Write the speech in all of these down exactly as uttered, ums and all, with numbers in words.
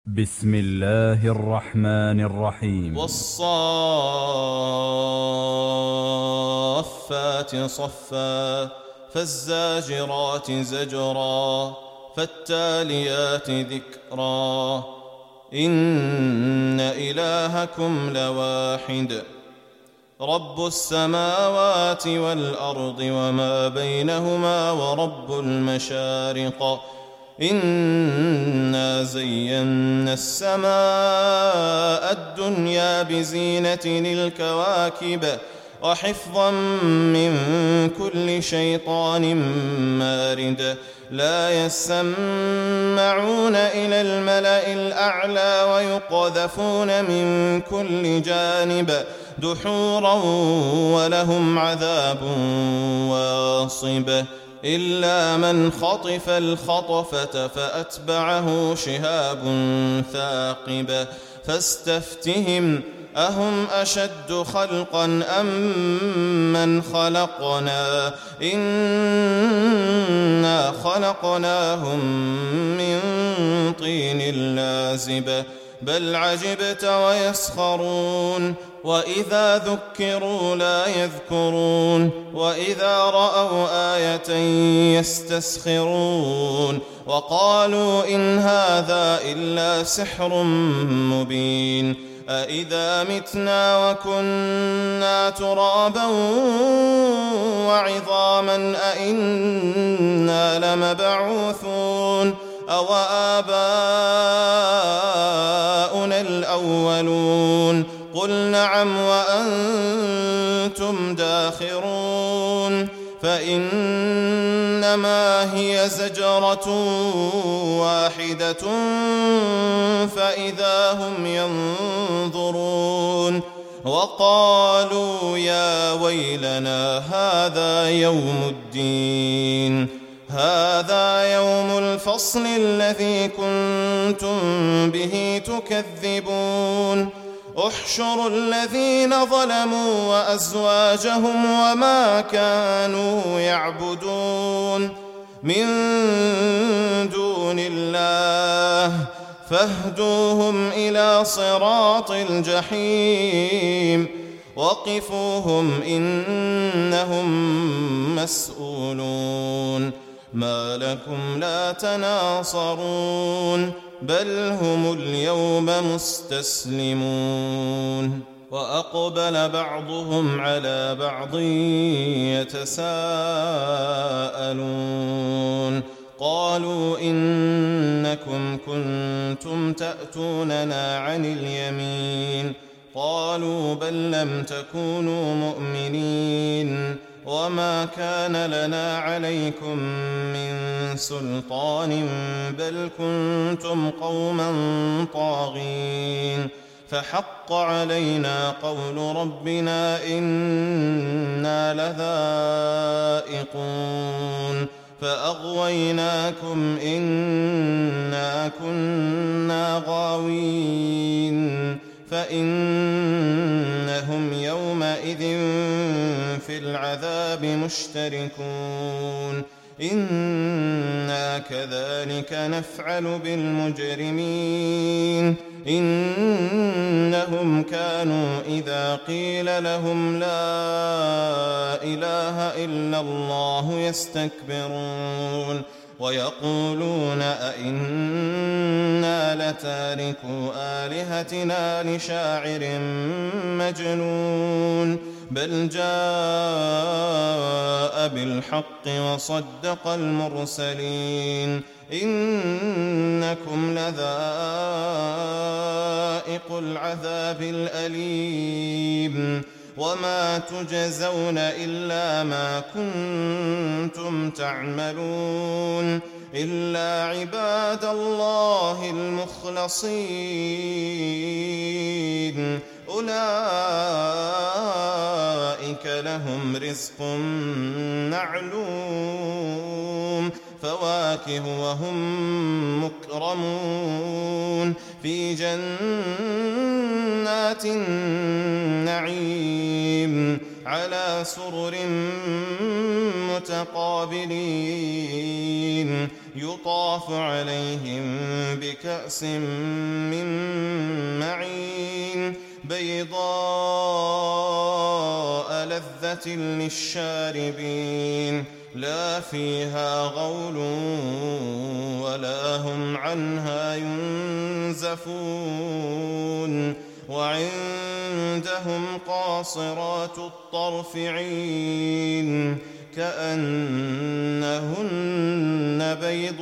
بسم الله الرحمن الرحيم. والصافات صفا فالزاجرات زجرا فالتاليات ذكرا إن إلهكم لواحد رب السماوات والأرض وما بينهما ورب المشارق إنا زينا السماء الدنيا بزينة الكواكب وحفظا من كل شيطان مارد لا يسمعون إلى الملأ الأعلى ويقذفون من كل جانب دحورا ولهم عذاب واصب إلا من خطف الخطفة فأتبعه شهاب ثاقب فاستفتهم أهم أشد خلقا أم من خلقنا إنا خلقناهم من طين لازب بل عجبت ويسخرون وإذا ذكروا لا يذكرون وإذا رأوا آية يستسخرون وقالوا إن هذا إلا سحر مبين أإذا متنا وكنا ترابا وعظاما أإنا لمبعوثون أو آباؤنا الأولون قل نعم وأنتم داخرون فإنما هي زجرة واحدة فإذا هم ينظرون وقالوا يا ويلنا هذا يوم الدين هذا يوم الفصل الذي كنتم به تكذبون احشروا الذين ظلموا وأزواجهم وما كانوا يعبدون من دون الله فاهدوهم إلى صراط الجحيم وقفوهم إنهم مسؤولون ما لكم لا تناصرون بل هم اليوم مستسلمون وأقبل بعضهم على بعض يتساءلون قالوا إنكم كنتم تأتوننا عن اليمين قالوا بل لم تكونوا مؤمنين وما كان لنا عليكم من سلطان بل كنتم قوما طاغين فحق علينا قول ربنا إنا لذائقون فأغويناكم إنا كنا غاوين فإنهم يومئذ في العذاب مشتركون إنا كذلك نفعل بالمجرمين إنهم كانوا إذا قيل لهم لا إله إلا الله يستكبرون ويقولون أئنا لتاركو آلهتنا لشاعر مجنون بل جاء بالحق وصدق المرسلين إنكم لذائق العذاب الأليم وما تجزون إلا ما كنتم تعملون إلا عباد الله المخلصين أولئك لهم رزق معلوم فواكه وهم مكرمون في جنات النعيم على سرر قابلين يطاف عليهم بكأس من معين بيضاء لذة للشاربين لا فيها غول ولا هم عنها ينزفون وعندهم قاصرات الطرف عين كأنهن بيض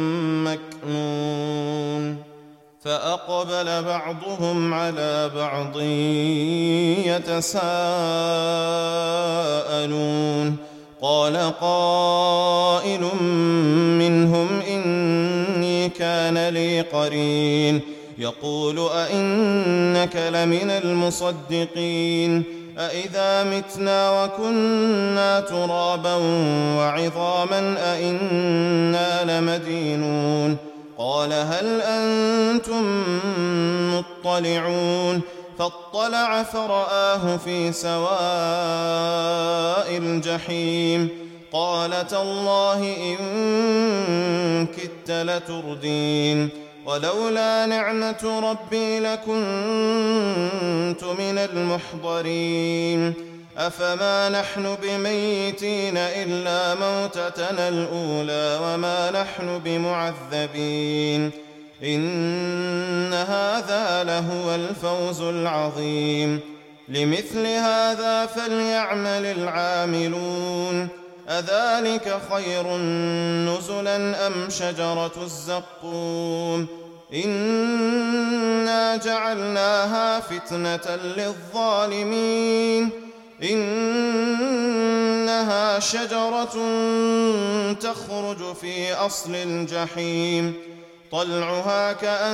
مكنون فأقبل بعضهم على بعض يتساءلون قال قائل منهم إني كان لي قرين يقول أئنك لمن المصدقين أئذا متنا وكنا ترابا وعظاما أئنا لمدينون قال هل أنتم مطلعون فاطلع فرآه في سواء الجحيم قال تالله إن كدت لتردين ولولا نعمة ربي لكنت من المحضرين أفما نحن بميتين إلا موتتنا الأولى وما نحن بمعذبين إن هذا لهو الفوز العظيم لمثل هذا فليعمل العاملون أذلك خير نزلا أم شجرة الزقوم إنا جعلناها فتنة للظالمين إنها شجرة تخرج في أصل الجحيم طلعها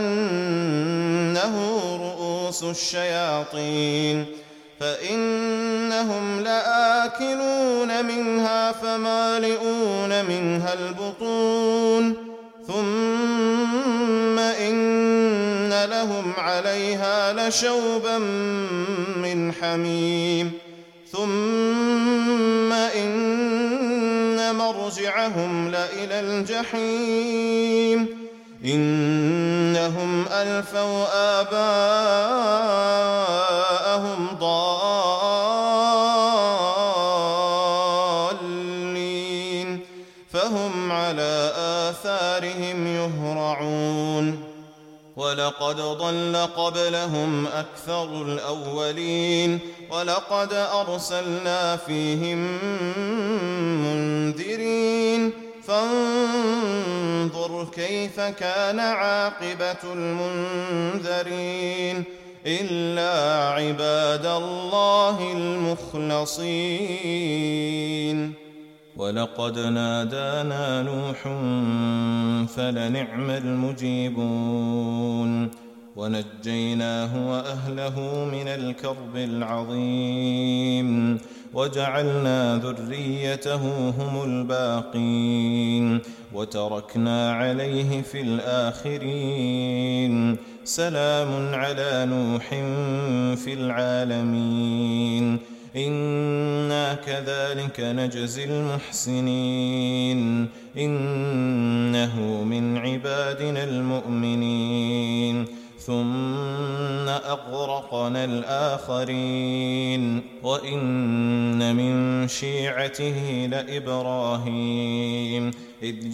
كأنه رؤوس الشياطين فإنهم لآكلون منها فمالئون منها البطون ثم إن لهم عليها لشوبا من حميم ثم إن مرجعهم لإلى الجحيم إنهم ألفوا آباءهم ضالين فهم على آثارهم يهرعون ولقد ضل قبلهم أكثر الأولين ولقد أرسلنا فيهم منذرين فانظر كيف كان عاقبة المنذرين إلا عباد الله المخلصين ولقد نادانا نوح فلنعم المجيبون ونجيناه وأهله من الكرب العظيم وجعلنا ذريته هم الباقين وتركنا عليه في الآخرين سلام على نوح في العالمين إنا كذلك نجزي المحسنين إنه من عبادنا المؤمنين ثم أغرقنا الآخرين وإن من شيعته لإبراهيم إذ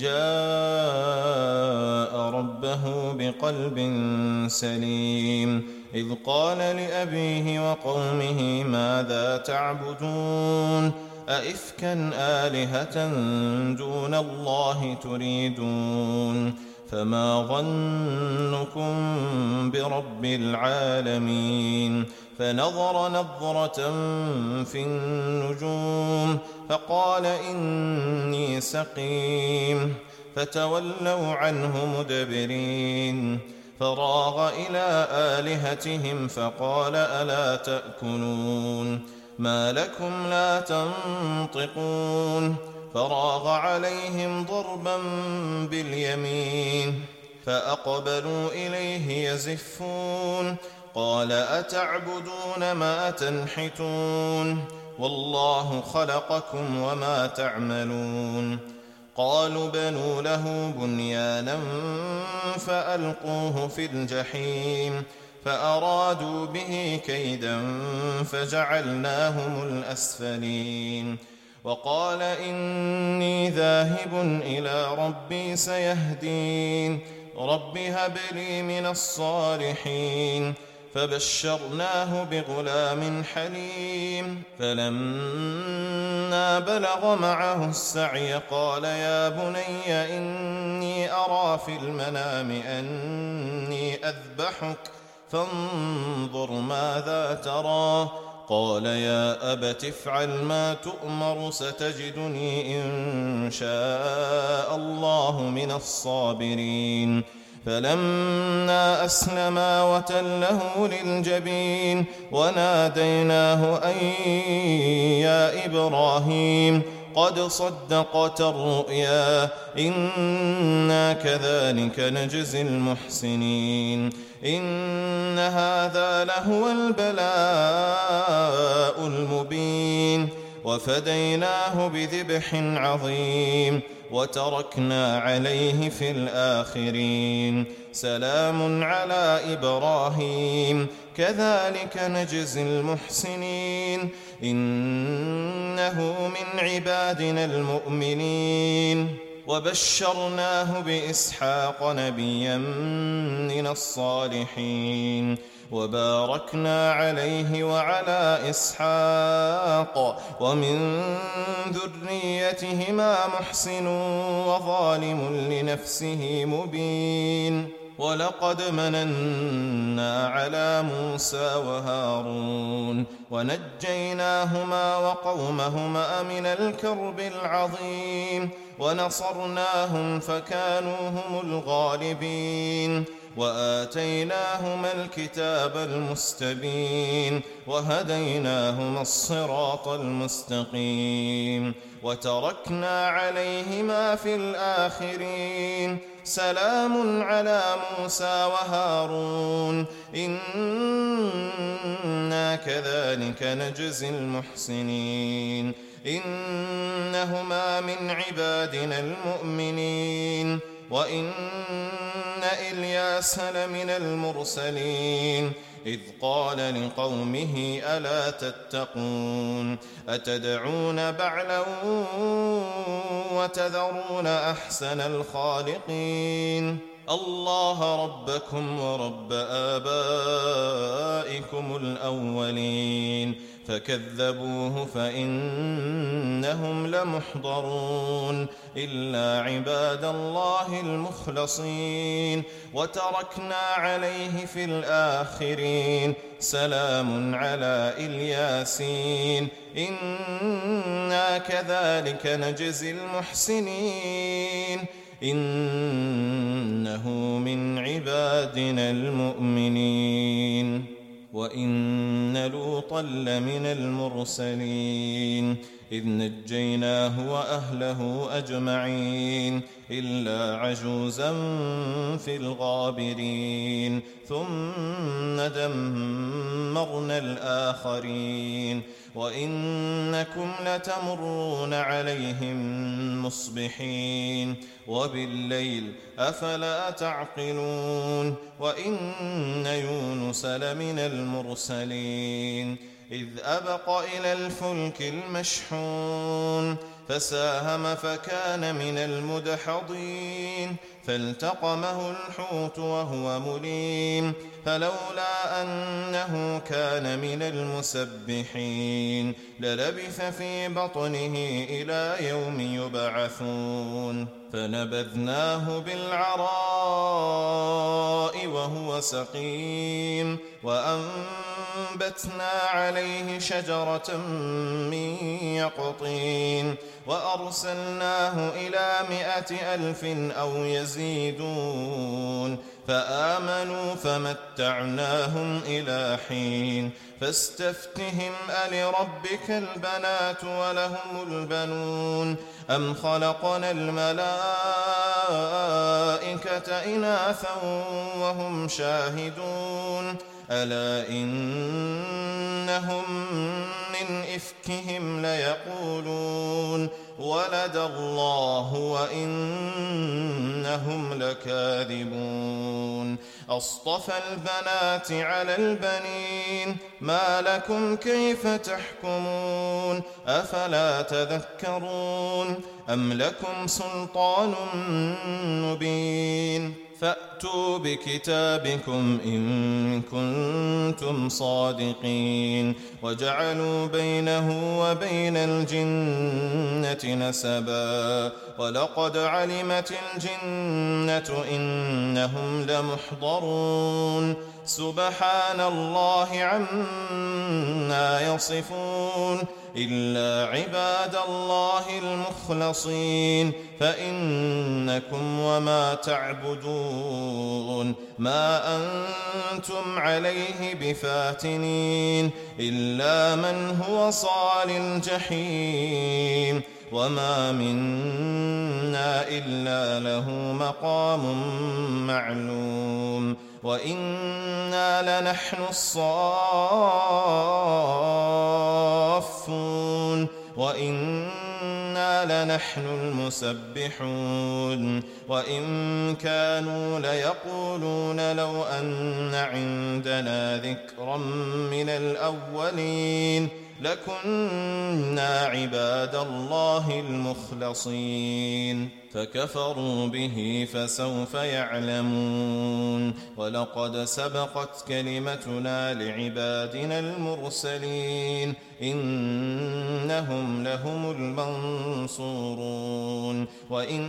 جاء ربه بقلب سليم إذ قال لأبيه وقومه ماذا تعبدون أئفكا آلهة دون الله تريدون فما ظنكم برب العالمين فنظر نظرة في النجوم فقال إني سقيم فتولوا عنه مدبرين فراغ إلى آلهتهم فقال ألا تأكلون ما لكم لا تنطقون فراغ عليهم ضربا باليمين فأقبلوا إليه يزفون قال أتعبدون ما تنحتون والله خلقكم وما تعملون قالوا بنوا له بنيانا فألقوه في الجحيم فأرادوا به كيدا فجعلناهم الأسفلين وقال إني ذاهب إلى ربي سيهدين رب هب لي من الصالحين فبشرناه بغلام حليم فلما بلغ معه السعي قال يا بني إني أرى في المنام أني أذبحك فانظر ماذا ترى قال يا أبت افعل ما تؤمر ستجدني إن شاء الله من الصابرين فلما أسلما وتله للجبين وناديناه أن يا إبراهيم قد صدقت الرؤيا إنا كذلك نجزي المحسنين إن هذا لهو البلاء المبين وفديناه بذبح عظيم وتركنا عليه في الآخرين سلام على إبراهيم كذلك نجزي المحسنين إنه من عبادنا المؤمنين وبشرناه بإسحاق نبيا من الصالحين وباركنا عليه وعلى إسحاق ومن ذريتهما محسن وظالم لنفسه مبين ولقد مننا على موسى وهارون ونجيناهما وقومهما من الكرب العظيم ونصرناهم فكانوا هم الغالبين وآتيناهما الكتاب المستبين وهديناهما الصراط المستقيم وتركنا عليهما في الآخرين سلام على موسى وهارون إنا كذلك نجزي المحسنين إنهما من عبادنا المؤمنين وإن إلياس لمن المرسلين إذ قال لقومه ألا تتقون أتدعون بعلا وتذرون أحسن الخالقين الله ربكم ورب آبائكم الأولين فكذبوه فإنهم لمحضرون إلا عباد الله المخلصين وتركنا عليه في الآخرين سلام على الياسين إنا كذلك نجزي المحسنين إنه من عبادنا المؤمنين وإن لوطا لمن المرسلين إذ نجيناه وأهله أجمعين إلا عجوزا في الغابرين ثم دمرنا الآخرين وإنكم لتمرون عليهم مصبحين وبالليل أفلا تعقلون وإن يونس لمن المرسلين إذ أبق إلى الفلك المشحون فساهم فكان من المدحضين فالتقمه الحوت وهو مليم فلولا أنه كان من المسبحين للبث في بطنه إلى يوم يبعثون فنبذناه بالعراء وهو سقيم وأنبتنا عليه شجرة من يقطين وأرسلناه إلى مائة ألف أو يزيدون فآمنوا فمتعناهم إلى حين فاستفتهم ألربك البنات ولهم البنون أم خلقنا الملائكة إناثا وهم شاهدون ألا إنهم من من إفكهم ليقولون ولد الله وإنهم لكاذبون أصطفى البنات على البنين ما لكم كيف تحكمون أفلا تذكرون أم لكم سلطان مبين فأتوا بكتابكم إن كنتم صادقين وجعلوا بينه وبين الجنة نسبا ولقد علمت الجنة إنهم لمحضرون سبحان الله عما يصفون إلا عباد الله المخلصين فإنكم وما تعبدون ما أنتم عليه بفاتنين إلا من هو صال الجحيم وما منا إلا له مقام معلوم وإنا لنحن الصافون وإنا لنحن المسبحون وإن كانوا ليقولون لو أن عندنا ذكرا من الأولين لكنا عباد الله المخلصين فكفروا به فسوف يعلمون ولقد سبقت كلمتنا لعبادنا المرسلين إنهم لهم المنصورون وإن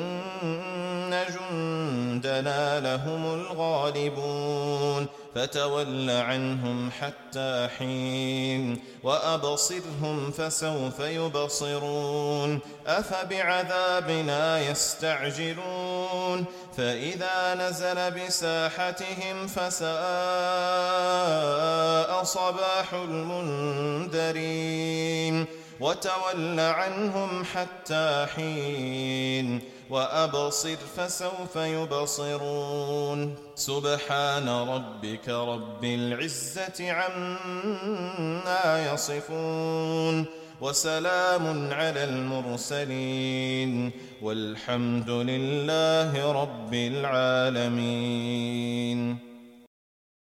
جندنا لهم الغالبون فتول عنهم حتى حين وأبصرهم فسوف يبصرون أفبعذابنا يستعجلون فإذا نزل بساحتهم فساء صباح المنذرين وتول عنهم حتى حين وأبصر فسوف يبصرون سبحان ربك رب العزة عما يصفون وسلام على المرسلين والحمد لله رب العالمين.